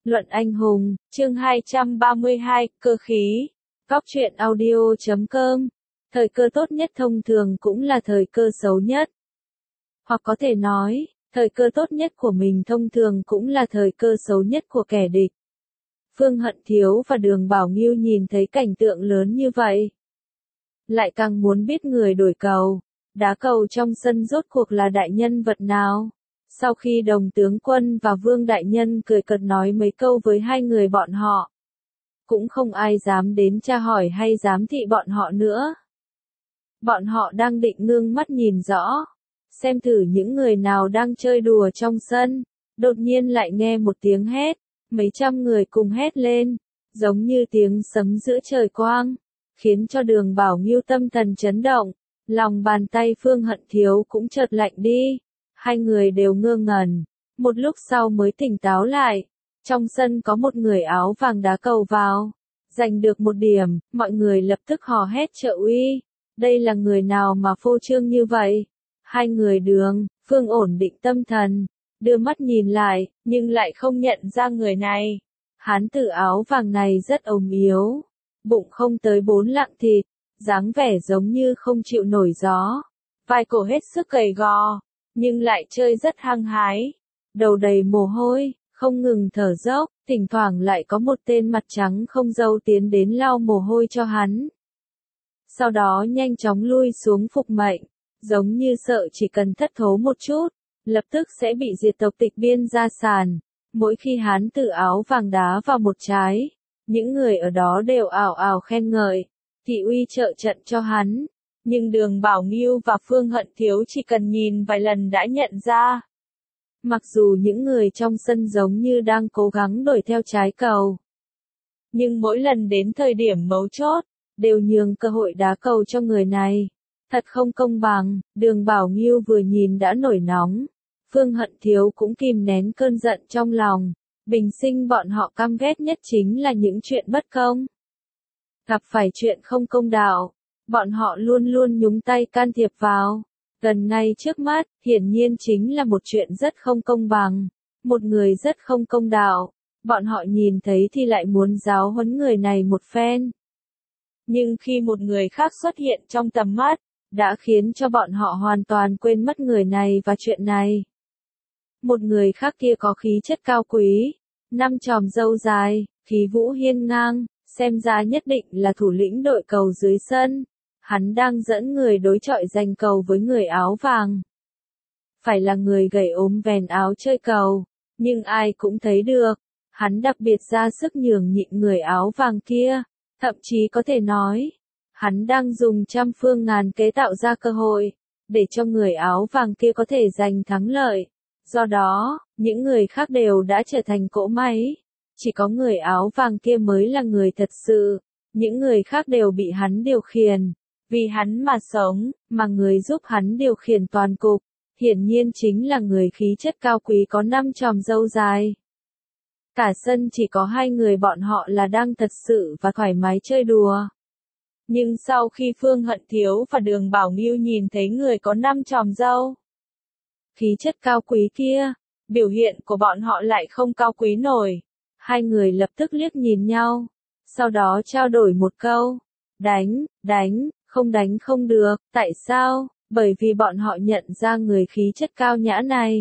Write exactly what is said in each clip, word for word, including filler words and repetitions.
Luận anh hùng, chương hai trăm ba mươi hai, cơ khí. Góc truyện audio chấm com. Thời cơ tốt nhất thông thường cũng là thời cơ xấu nhất. Hoặc có thể nói, thời cơ tốt nhất của mình thông thường cũng là thời cơ xấu nhất của kẻ địch. Phương Hận Thiếu và Đường Bảo Nghiêu nhìn thấy cảnh tượng lớn như vậy, lại càng muốn biết người đổi cầu, đá cầu trong sân rốt cuộc là đại nhân vật nào. Sau khi Đồng tướng quân và Vương đại nhân cười cợt nói mấy câu với hai người bọn họ, cũng không ai dám đến tra hỏi hay giám thị bọn họ nữa. Bọn họ đang định ngưng mắt nhìn rõ, xem thử những người nào đang chơi đùa trong sân, đột nhiên lại nghe một tiếng hét, mấy trăm người cùng hét lên, giống như tiếng sấm giữa trời quang, khiến cho Đường Bảo Nghiêu tâm thần chấn động, lòng bàn tay Phương Hận Thiếu cũng chợt lạnh đi. Hai người đều ngơ ngẩn, một lúc sau mới tỉnh táo lại. Trong sân có một người áo vàng đá cầu vào, giành được một điểm, mọi người lập tức hò hét trợ uy. Đây là người nào mà phô trương như vậy? Hai người Đường, Phương ổn định tâm thần, đưa mắt nhìn lại, nhưng lại không nhận ra người này. Hán tử áo vàng này rất ốm yếu, bụng không tới bốn lạng thịt, dáng vẻ giống như không chịu nổi gió, vai cổ hết sức gầy gò, nhưng lại chơi rất hăng hái, đầu đầy mồ hôi, không ngừng thở dốc, thỉnh thoảng lại có một tên mặt trắng không râu tiến đến lau mồ hôi cho hắn. Sau đó nhanh chóng lui xuống phục mệnh, giống như sợ chỉ cần thất thố một chút, lập tức sẽ bị diệt tộc Tịch Biên gia sản. Mỗi khi hán tử áo vàng đá vào một trái, những người ở đó đều ào ào khen ngợi, thị uy trợ trận cho hắn. Nhưng Đường Bảo Nghiêu và Phương Hận Thiếu chỉ cần nhìn vài lần đã nhận ra. Mặc dù những người trong sân giống như đang cố gắng đuổi theo trái cầu, nhưng mỗi lần đến thời điểm mấu chốt, đều nhường cơ hội đá cầu cho người này. Thật không công bằng, Đường Bảo Nghiêu vừa nhìn đã nổi nóng. Phương Hận Thiếu cũng kìm nén cơn giận trong lòng. Bình sinh bọn họ căm ghét nhất chính là những chuyện bất công. Gặp phải chuyện không công đạo, bọn họ luôn luôn nhúng tay can thiệp vào. Gần ngay trước mắt, hiển nhiên chính là một chuyện rất không công bằng. Một người rất không công đạo. Bọn họ nhìn thấy thì lại muốn giáo huấn người này một phen. Nhưng khi một người khác xuất hiện trong tầm mắt, đã khiến cho bọn họ hoàn toàn quên mất người này và chuyện này. Một người khác kia có khí chất cao quý, năm chòm râu dài, khí vũ hiên ngang, xem ra nhất định là thủ lĩnh đội cầu dưới sân. Hắn đang dẫn người đối chọi giành cầu với người áo vàng. Phải là người gầy ốm vèn áo chơi cầu, nhưng ai cũng thấy được, hắn đặc biệt ra sức nhường nhịn người áo vàng kia, thậm chí có thể nói, hắn đang dùng trăm phương ngàn kế tạo ra cơ hội, để cho người áo vàng kia có thể giành thắng lợi. Do đó, những người khác đều đã trở thành cỗ máy, chỉ có người áo vàng kia mới là người thật sự, những người khác đều bị hắn điều khiển. Vì hắn mà sống, mà người giúp hắn điều khiển toàn cục, hiển nhiên chính là người khí chất cao quý có năm chòm râu dài. Cả sân chỉ có hai người bọn họ là đang thật sự và thoải mái chơi đùa. Nhưng sau khi Phương Hận Thiếu và Đường Bảo Nghiêu nhìn thấy người có năm chòm râu, khí chất cao quý kia, biểu hiện của bọn họ lại không cao quý nổi. Hai người lập tức liếc nhìn nhau, sau đó trao đổi một câu, đánh, đánh. Không đánh không được, tại sao? Bởi vì bọn họ nhận ra người khí chất cao nhã này.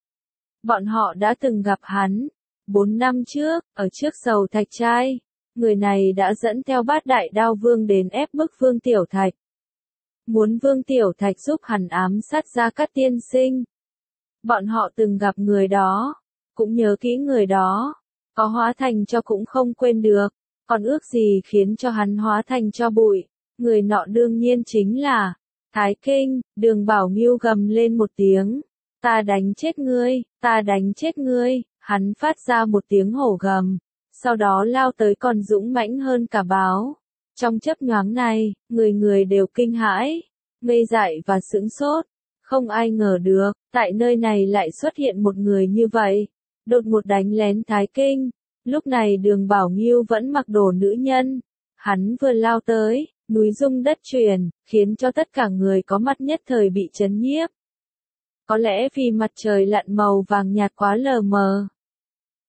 Bọn họ đã từng gặp hắn. Bốn năm trước, ở trước Sầu Thạch Trai, người này đã dẫn theo Bát Đại Đao Vương đến ép bức Vương Tiểu Thạch. Muốn Vương Tiểu Thạch giúp hắn ám sát Gia Cát tiên sinh. Bọn họ từng gặp người đó, cũng nhớ kỹ người đó, có hóa thành cho cũng không quên được, còn ước gì khiến cho hắn hóa thành cho bụi. Người nọ đương nhiên chính là Thái Kinh. Đường Bảo Nghiêu gầm lên một tiếng, ta đánh chết ngươi, ta đánh chết ngươi. Hắn phát ra một tiếng hổ gầm, sau đó lao tới còn dũng mãnh hơn cả báo. Trong chớp nhoáng này, người người đều kinh hãi, ngây dại và sững sốt. Không ai ngờ được, tại nơi này lại xuất hiện một người như vậy, đột ngột đánh lén Thái Kinh. Lúc này Đường Bảo Nghiêu vẫn mặc đồ nữ nhân, hắn vừa lao tới, núi rung đất chuyển, khiến cho tất cả người có mặt nhất thời bị chấn nhiếp. Có lẽ vì mặt trời lặn màu vàng nhạt quá lờ mờ,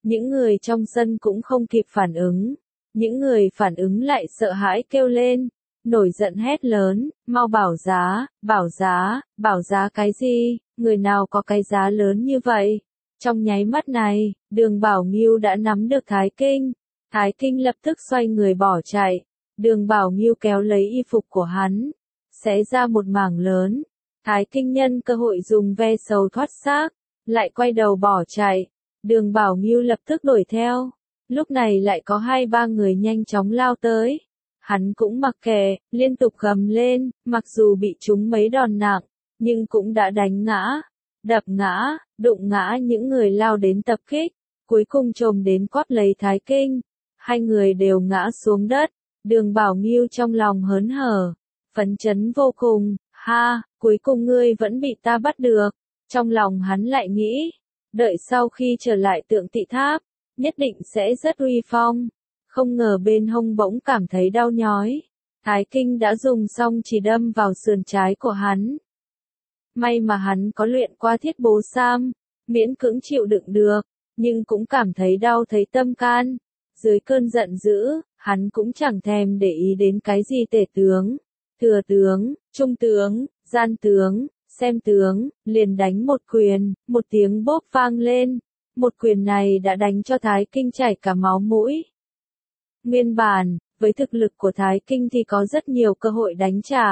Những người trong sân cũng không kịp phản ứng. Những người phản ứng lại sợ hãi kêu lên, nổi giận hét lớn, mau bảo giá, bảo giá, bảo giá cái gì, người nào có cái giá lớn như vậy. Trong nháy mắt này, Đường Bảo Ngưu đã nắm được Thái Kinh. Thái Kinh lập tức xoay người bỏ chạy. Đường Bảo Ngưu kéo lấy y phục của hắn, xé ra một mảng lớn. Thái Kinh nhân cơ hội dùng ve sầu thoát xác, lại quay đầu bỏ chạy. Đường Bảo Ngưu lập tức đuổi theo. Lúc này lại có hai ba người nhanh chóng lao tới. Hắn cũng mặc kệ, liên tục gầm lên, mặc dù bị trúng mấy đòn nặng, nhưng cũng đã đánh ngã, đập ngã, đụng ngã những người lao đến tập kích, cuối cùng chồm đến quắp lấy Thái Kinh. Hai người đều ngã xuống đất, Đường Bảo Ngưu trong lòng hớn hở, phấn chấn vô cùng, ha, cuối cùng ngươi vẫn bị ta bắt được. Trong lòng hắn lại nghĩ, đợi sau khi trở lại Tượng Tỵ Tháp, nhất định sẽ rất uy phong. Không ngờ bên hông bỗng cảm thấy đau nhói. Thái Kinh đã dùng xong chỉ đâm vào sườn trái của hắn. May mà hắn có luyện qua thiết bố sam, miễn cưỡng chịu đựng được, nhưng cũng cảm thấy đau thấy tâm can. Dưới cơn giận dữ, hắn cũng chẳng thèm để ý đến cái gì tể tướng, thừa tướng, trung tướng, gian tướng, xem tướng, liền đánh một quyền, một tiếng bốp vang lên. Một quyền này đã đánh cho Thái Kinh chảy cả máu mũi. Nguyên bản, với thực lực của Thái Kinh thì có rất nhiều cơ hội đánh trả.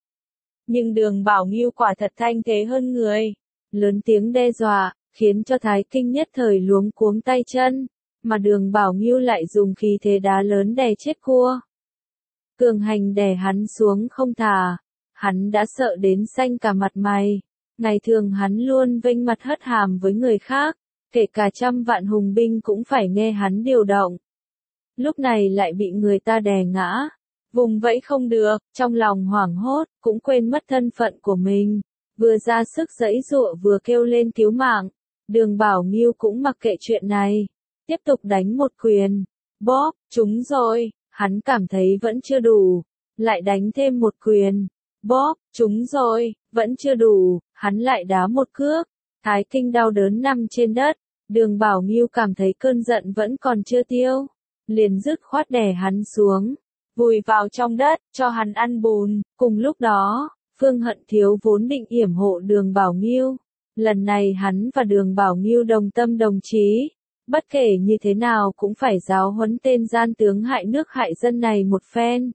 Nhưng Đường Bảo Ngưu quả thật thanh thế hơn người. Lớn tiếng đe dọa, khiến cho Thái Kinh nhất thời luống cuống tay chân. Mà Đường Bảo Ngưu lại dùng khí thế đá lớn đè chết cua. Cường hành đè hắn xuống không thả. Hắn đã sợ đến xanh cả mặt mày. Ngày thường hắn luôn vênh mặt hất hàm với người khác. Kể cả trăm vạn hùng binh cũng phải nghe hắn điều động. Lúc này lại bị người ta đè ngã, vùng vẫy không được, trong lòng hoảng hốt, cũng quên mất thân phận của mình, vừa ra sức giãy giụa vừa kêu lên cứu mạng. Đường Bảo Ngưu cũng mặc kệ chuyện này, tiếp tục đánh một quyền, bóp, trúng rồi, hắn cảm thấy vẫn chưa đủ, lại đánh thêm một quyền, bóp, trúng rồi, vẫn chưa đủ, hắn lại đá một cước. Thái Kinh đau đớn nằm trên đất, Đường Bảo Ngưu cảm thấy cơn giận vẫn còn chưa tiêu, liền dứt khoát đè hắn xuống, vùi vào trong đất, cho hắn ăn bùn. Cùng lúc đó, Phương Hận Thiếu vốn định yểm hộ Đường Bảo Ngưu, lần này hắn và Đường Bảo Ngưu đồng tâm đồng chí, bất kể như thế nào cũng phải giáo huấn tên gian tướng hại nước hại dân này một phen.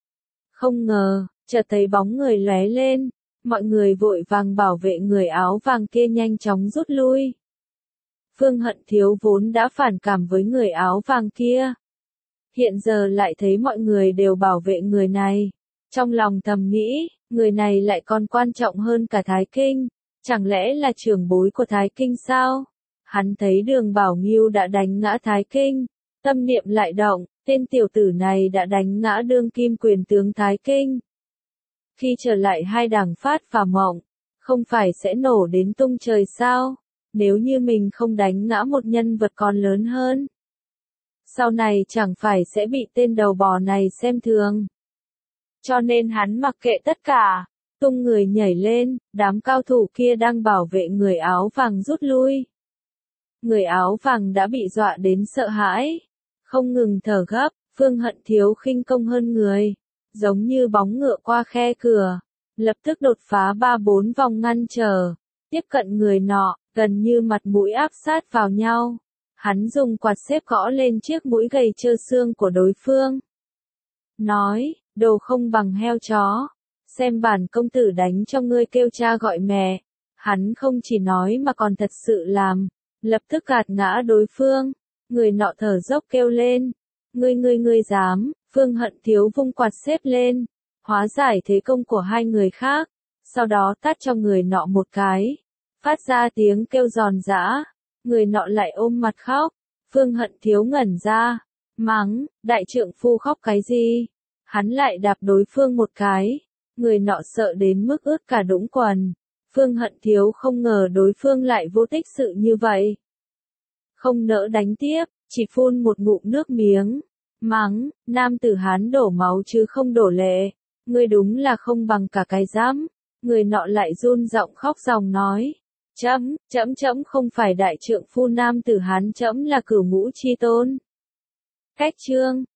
Không ngờ, chợt thấy bóng người lóe lên, mọi người vội vàng bảo vệ người áo vàng kia nhanh chóng rút lui. Phương Hận Thiếu vốn đã phản cảm với người áo vàng kia. Hiện giờ lại thấy mọi người đều bảo vệ người này. Trong lòng thầm nghĩ, người này lại còn quan trọng hơn cả Thái Kinh. Chẳng lẽ là trưởng bối của Thái Kinh sao? Hắn thấy Đường Bảo Ngưu đã đánh ngã Thái Kinh. Tâm niệm lại động, tên tiểu tử này đã đánh ngã đương kim quyền tướng Thái Kinh. Khi trở lại hai đảng Phát và Mộng, không phải sẽ nổ đến tung trời sao? Nếu như mình không đánh ngã một nhân vật còn lớn hơn, sau này chẳng phải sẽ bị tên đầu bò này xem thường. Cho nên hắn mặc kệ tất cả, tung người nhảy lên, đám cao thủ kia đang bảo vệ người áo vàng rút lui. Người áo vàng đã bị dọa đến sợ hãi, không ngừng thở gấp. Phương Hận Thiếu khinh công hơn người, giống như bóng ngựa qua khe cửa, lập tức đột phá ba bốn vòng ngăn trở, tiếp cận người nọ, gần như mặt mũi áp sát vào nhau. Hắn dùng quạt xếp gõ lên chiếc mũi gầy trơ xương của đối phương. Nói, đồ không bằng heo chó, xem bản công tử đánh cho ngươi kêu cha gọi mẹ. Hắn không chỉ nói mà còn thật sự làm, lập tức gạt ngã đối phương. Người nọ thở dốc kêu lên, ngươi ngươi ngươi dám. Phương Hận Thiếu vung quạt xếp lên, hóa giải thế công của hai người khác, sau đó tát cho người nọ một cái, phát ra tiếng kêu giòn giã. Người nọ lại ôm mặt khóc. Phương Hận Thiếu ngẩn ra, mắng, đại trượng phu khóc cái gì? Hắn lại đạp đối phương một cái. Người nọ sợ đến mức ướt cả đũng quần. Phương Hận Thiếu không ngờ đối phương lại vô tích sự như vậy. Không nỡ đánh tiếp, chỉ phun một ngụm nước miếng. Mắng, nam tử Hán đổ máu chứ không đổ lệ. Ngươi đúng là không bằng cả cái dám. Người nọ lại run giọng khóc ròng nói. Chấm, chấm chấm không phải đại trượng phu nam tử Hán, chấm là cửu ngũ chi tôn. Cách chương